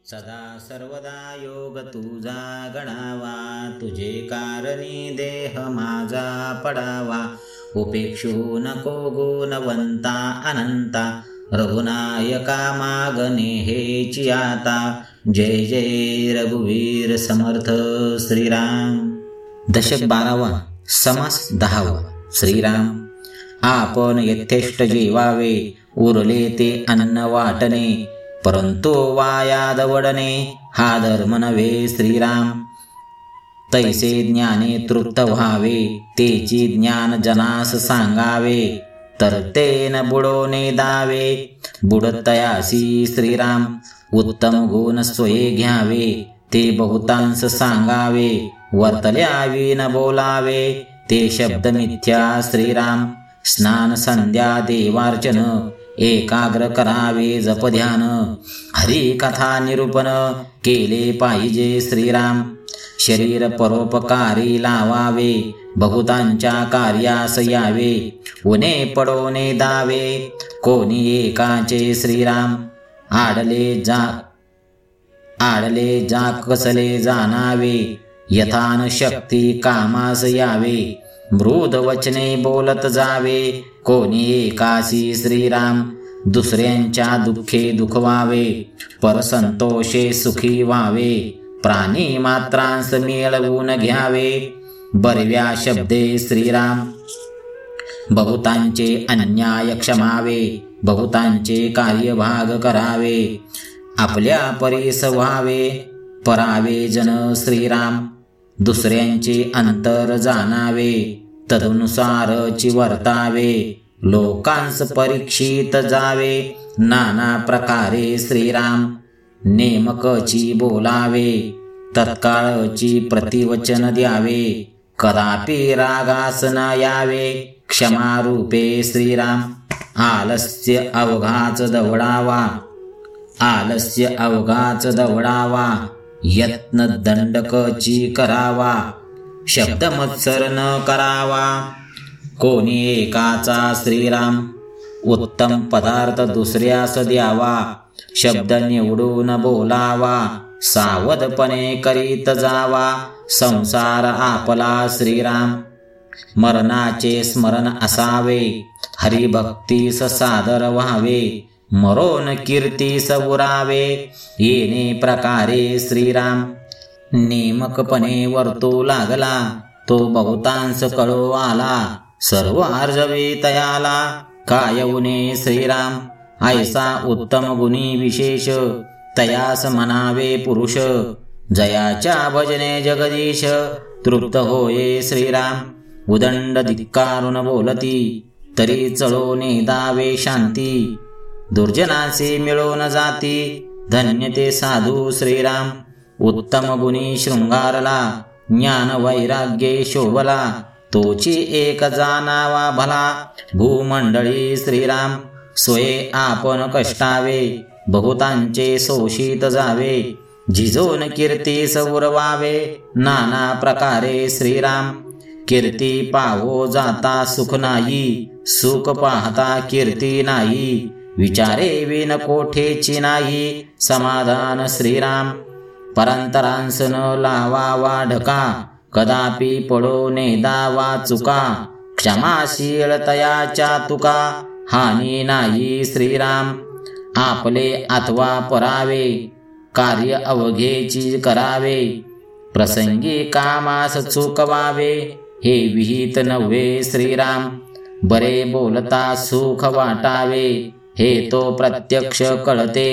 सदा सर्वदा योग तुझा गणावा, तुझे कारणी देह माझा पडावा. उपेक्षू नको गुणवंता अनंता, रघुनायका मागणे हेची आता. जय जय रघुवीर समर्थ श्रीराम. दशक 12वा, समास 10वा. श्रीराम. आपण यथेष्ट जेवावे, उरले ते अन्न वाटणे, परंतु वाया दवडणे हा धर्म नव्हे. श्रीराम. तैसे ज्ञाने तृप्त व्हावे, तेची ज्ञान जनास सांगावे, तर ते न बुडोने दावे. बुडतयासी श्रीराम. उत्तम गुण स्वये घ्यावे, ते बहुतांस सांगावे, वर्तल्यावी न बोलावे, ते शब्द मिथ्या. श्रीराम. स्नान संध्या देवार्चन, एकाग्र करावे जप ध्यान, हरी कथा निरूपण केले पाहिजे. श्रीराम. शरीर परोपकारी लावावे, बहुतांच्या कार्यास यावे, उणे पडोने दावे, कोणी एकाचे. श्रीराम. आडले जा कसले जाणावे, यथान शक्ती कामास यावे, मृद वचने बोलत जावे, कोणी एकासी. श्रीराम. दुसऱ्यांच्या दुःखे दुखवावे, परसंतोषे सुखी व्हावे, प्राणी मात्रांस मिळवून घ्यावे, बरव्या शब्दे. श्रीराम. बहुतांचे अन्याय क्षमावे, बहुतांचे कार्यभाग करावे, आपल्या परीस व्हावे, परावे जन. श्रीराम. दुसऱ्यांचे अंतर जाणावे, तदनुसारची वर्तावे, लोकांस परीक्षित जावे, नाना प्रकारे. श्रीराम. नेमकची बोलावे, तत्काळची प्रतिवचन द्यावे, कदापि रागास न यावे, क्षमारूपे. श्रीराम. आलस्य अवघाच दवडावा, आलस्य अवघाच दवडावा, यत्न दंडकची करावा, शब्द मत्सर न करावा, कोणी एकाचा. श्रीराम. उत्तम पदार्थ दुसऱ्यास द्यावा, शब्द निवडून बोलावा, सावधपणे करीत जावा, संसार आपला. श्रीराम. मरणाचे स्मरण असावे, हरिभक्तीस सादर व्हावे, मरोन कीर्तीस उरावे, येणे प्रकारे. श्रीराम. नेमकपणे वर्तू लागला, तो बहुतांस कळो आला, सर्व आर्जवे तयाला, काय उणे. श्रीराम. ऐसा उत्तम गुणी विशेष, तयास म्हणावे पुरुष, जयाच्या भजने जगदीश, तृप्त होये. श्रीराम. उदंड धिक्कारून बोलती, तरी चळोने दावे शांती, दुर्जनाचे मिळून जाती, धन्य ते साधू. श्रीराम. उत्तम गुणी शृंगारला, ज्ञान वैराग्ये शोभला, तोची एक जाणावा भला, भूमंडळी. श्रीराम. स्वये आपण कष्टावे, बहुतांचे शोषित जावे, झिजून कीर्तीस उरवावे, नाना प्रकारे. श्रीराम. कीर्ती पाहो जाता सुख नाही, सुख पाहता कीर्ती नाही, विचारे विन कोठेची नाही, समाधान. श्रीराम. परांतरांस न लावावा ढका, कदापि पडो ने दावा चुका, क्षमाशील तयाच्या तुका, हानी नाही. श्रीराम. आपले अथवा परावे, कार्य अवघेची करावे, प्रसंगी कामास चुकवावे, हे विहित नव्हे. श्रीराम. बरे बोलता सुख वाटावे, हे तो प्रत्यक्ष कळते,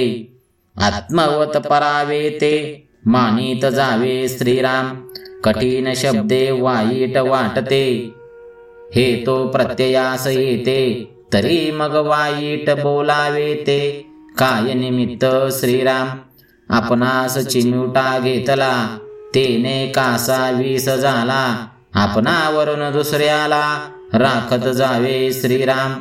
आत्मवत परावे ते मानित जावे. श्रीराम. कठीण शब्दे वाईट वाटते, हे तो प्रत्ययास येते, तरी मग वाईट बोलावे ते, काय निमित्त. श्रीराम. आपणास चिमुटा घेतला, तेने कासा विष झाला, आपणावरून दुसऱ्याला राखत जावे. श्रीराम.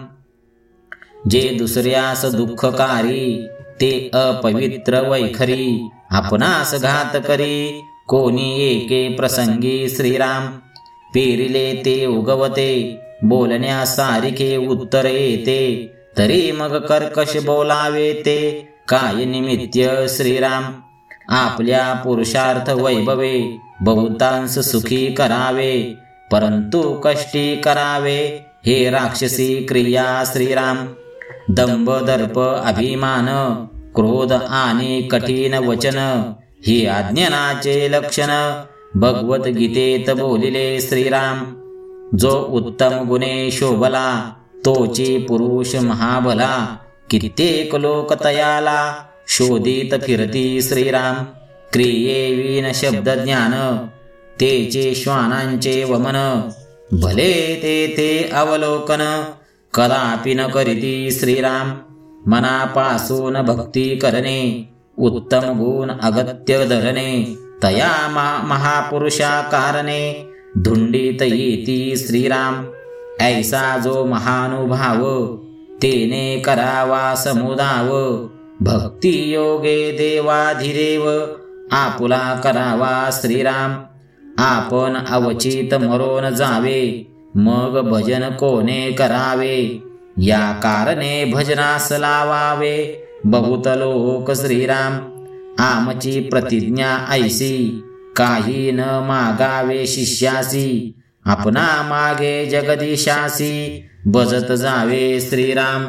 जे दुसऱ्यास दुःखकारी, ते अपवित्र वैखरी, आपणास घात करी, कोणी एके प्रसंगी. श्रीराम. पेरिले ते उगवते, बोलण्यासारिखे उत्तर येते, तरी मग कर्कश बोलावे ते, काय निमित्त. श्रीराम. आपल्या पुरुषार्थ वैभवे बहुतांश सुखी करावे, परंतु कष्टी करावे हे राक्षसी क्रिया श्रीराम. दंभ दर्प अभिमान क्रोध आणि कठीण वचन ही अज्ञानाचे लक्षण भगवद्गीतेत बोलिले श्रीराम. जो उत्तम गुणे शोभला तोची पुरुष महाबला, कित्येक लोक तयाला शोधित फिरती श्रीराम. क्रियेविन शब्द ज्ञान तेचे श्वानांचे वमन, भले ते अवलोकन कदापि न करीती श्रीराम. मनापासून भक्ती करणे उत्तम गुण अगत्य धरणे, तया महापुरुषा कारणे धुंडीत येती श्रीराम. ऐसा जो महानुभाव तेने करावा समुदाव, भक्ती योगे देवाधिदेव आपुला करावा श्रीराम. आपण अवचित मरोन जावे मग भजन कोणे करावे, या कारणे भजनास लावावे बहुत लोक श्रीराम. आमची प्रतिज्ञा ऐसी काही न मागावे शिष्यासी, आपणा मागे जगदीशासी भजत जावे श्रीराम.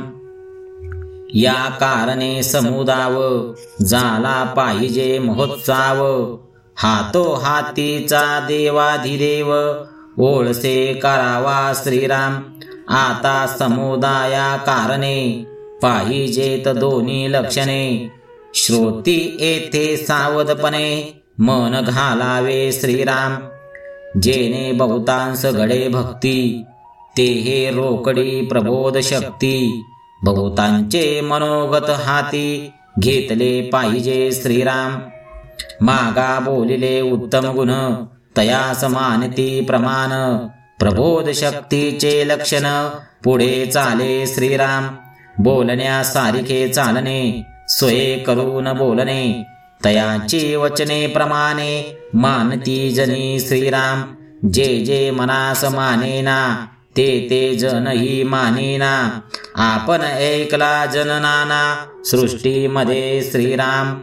या कारणे समुदाव झाला पाहिजे महोत्सव, हातो हातीचा देवाधिदेव ओळसे करावा श्रीराम. आता समुदाया कारणे पाहिजेत दोन्ही लक्षणे, श्रोती येथे सावधपणे मन घालावे श्रीराम. जेने बहुतांश घडे भक्ती ते हे रोकडी प्रबोध शक्ती, बहुतांचे मनोगत हाती घेतले पाहिजे श्रीराम. मागा बोलिले उत्तम गुण तयास मानती प्रमाण, प्रबोध शक्तीचे लक्षण पुढे चाले श्रीराम. बोलण्यासारिखे चालणे सोय करून बोलणे, तयाची वचने प्रमाणे मानती जनी श्रीराम. जे जे मनास मानेना ते जनही मानेना, आपण ऐकला जननाना सृष्टीमध्ये श्रीराम.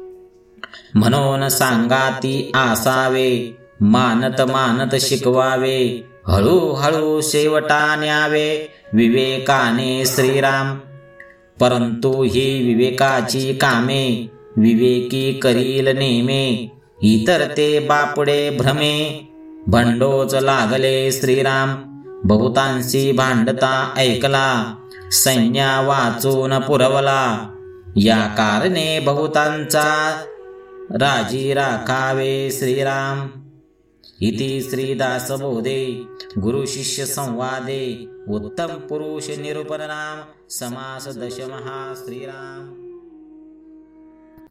म्हणून सांगाती आसावे मानत मानत शिकवावे, हळूहळू शेवटा न्यावे विवेकाने श्रीराम. परंतु ही विवेकाची कामे विवेकी करील नेमे, इतर ते बापडे भ्रमे भंडोच लागले श्रीराम. बहुतांशी भांडता ऐकला सैन्या वाचून पुरवला, या कारणे बहुतांचा राजी राखावे श्रीराम. इति श्रीदासबोधे गुरु शिष्य संवादे उत्तम पुरुष निरूपण नाम समास दशमहा श्रीराम.